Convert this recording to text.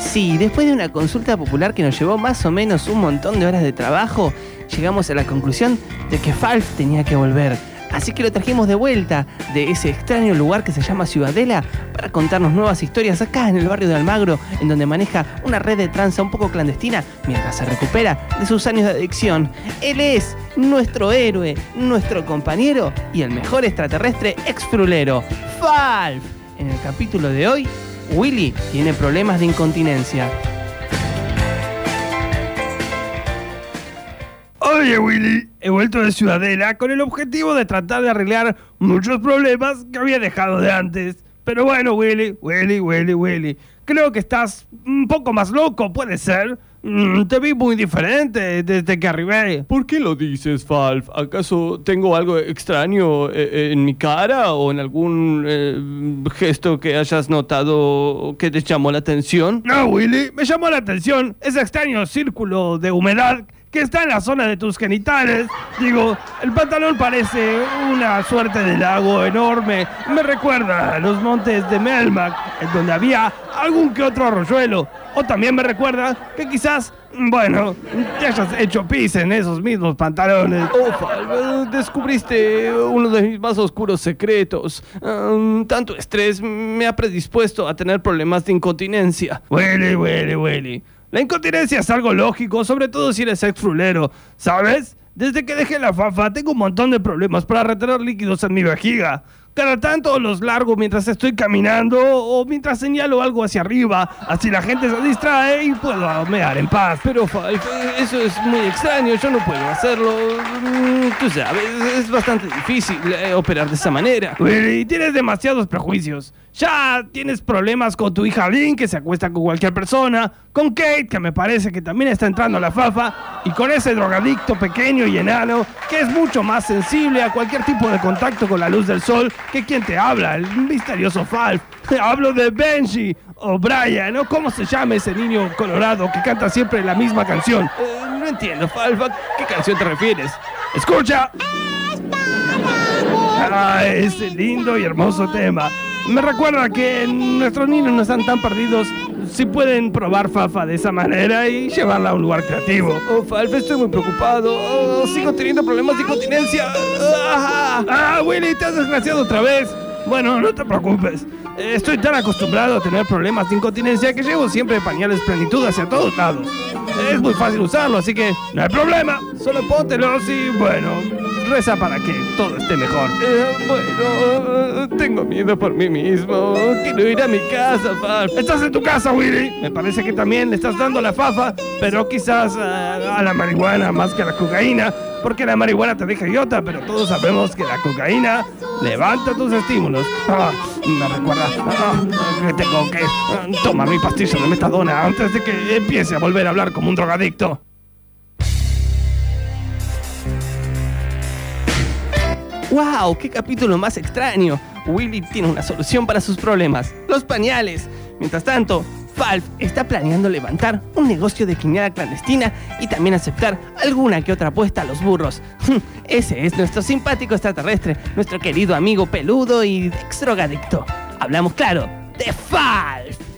sí, después de una consulta popular que nos llevó más o menos un montón de horas de trabajo, llegamos a la conclusión de que Falf tenía que volver. Así que lo trajimos de vuelta de ese extraño lugar que se llama Ciudadela para contarnos nuevas historias acá en el barrio de Almagro, en donde maneja una red de tranza un poco clandestina mientras se recupera de sus años de adicción. Él es nuestro héroe, nuestro compañero y el mejor extraterrestre exfrulero, Falf. En el capítulo de hoy, Willy tiene problemas de incontinencia. Oye, Willy, he vuelto de Ciudadela con el objetivo de tratar de arreglar muchos problemas que había dejado de antes. Pero bueno, Willy, creo que estás un poco más loco, ¿puede ser? Te vi muy diferente desde que arribé. ¿Por qué lo dices, Falf? ¿Acaso tengo algo extraño en mi cara o en algún gesto que hayas notado que te llamó la atención? No, Willy, me llamó la atención ese extraño círculo de humedad que está en la zona de tus genitales. Digo, el pantalón parece una suerte de lago enorme. Me recuerda a los montes de Melmac, en donde había algún que otro arroyuelo. O también me recuerda que quizás, bueno, te hayas hecho pis en esos mismos pantalones. Oh, Falf, descubriste uno de mis más oscuros secretos. Tanto estrés me ha predispuesto a tener problemas de incontinencia. Willy. La incontinencia es algo lógico, sobre todo si eres exfrulero, ¿sabes? Desde que dejé la fafa tengo un montón de problemas para retener líquidos en mi vejiga. Cada tanto los largo mientras estoy caminando o mientras señalo algo hacia arriba. Así la gente se distrae y puedo mear en paz. Pero, Falf, eso es muy extraño. Yo no puedo hacerlo. Tú sabes, es bastante difícil operar de esa manera. Willy, tienes demasiados prejuicios. Ya tienes problemas con tu hija Lynn, que se acuesta con cualquier persona, con Kate, que me parece que también está entrando a la fafa, y con ese drogadicto pequeño y enano, que es mucho más sensible a cualquier tipo de contacto con la luz del sol que quien te habla, el misterioso Falf. Hablo de Benji, o Brian, o cómo se llama ese niño colorado que canta siempre la misma canción. No entiendo, Falf, ¿a qué canción te refieres? ¡Escucha! Ese lindo y hermoso tema. Me recuerda que nuestros niños no están tan perdidos si pueden probar fafa de esa manera y llevarla a un lugar creativo. Oh, Falf, estoy muy preocupado. Sigo teniendo problemas de incontinencia. Willy, te has desgraciado otra vez. Bueno, no te preocupes. Estoy tan acostumbrado a tener problemas de incontinencia que llevo siempre pañales plenitud hacia todos lados. Es muy fácil usarlo, así que no hay problema. Solo póntelos y, bueno, reza para que todo esté mejor. Tengo miedo por mí mismo. Quiero ir a mi casa, Falf. Estás en tu casa, Willy. Me parece que también le estás dando la fafa, pero quizás a la marihuana más que a la cocaína, porque la marihuana te deja idiota, pero todos sabemos que la cocaína levanta tus estímulos. Me recuerda que tengo que tomar mi pastilla de metadona antes de que empiece a volver a hablar como un drogadicto. ¡Wow! ¡Qué capítulo más extraño! Willy tiene una solución para sus problemas: los pañales. Mientras tanto, Falf está planeando levantar un negocio de quiñada clandestina y también aceptar alguna que otra apuesta a los burros. Ese es nuestro simpático extraterrestre, nuestro querido amigo peludo y ex drogadicto. Hablamos, claro, de Falf.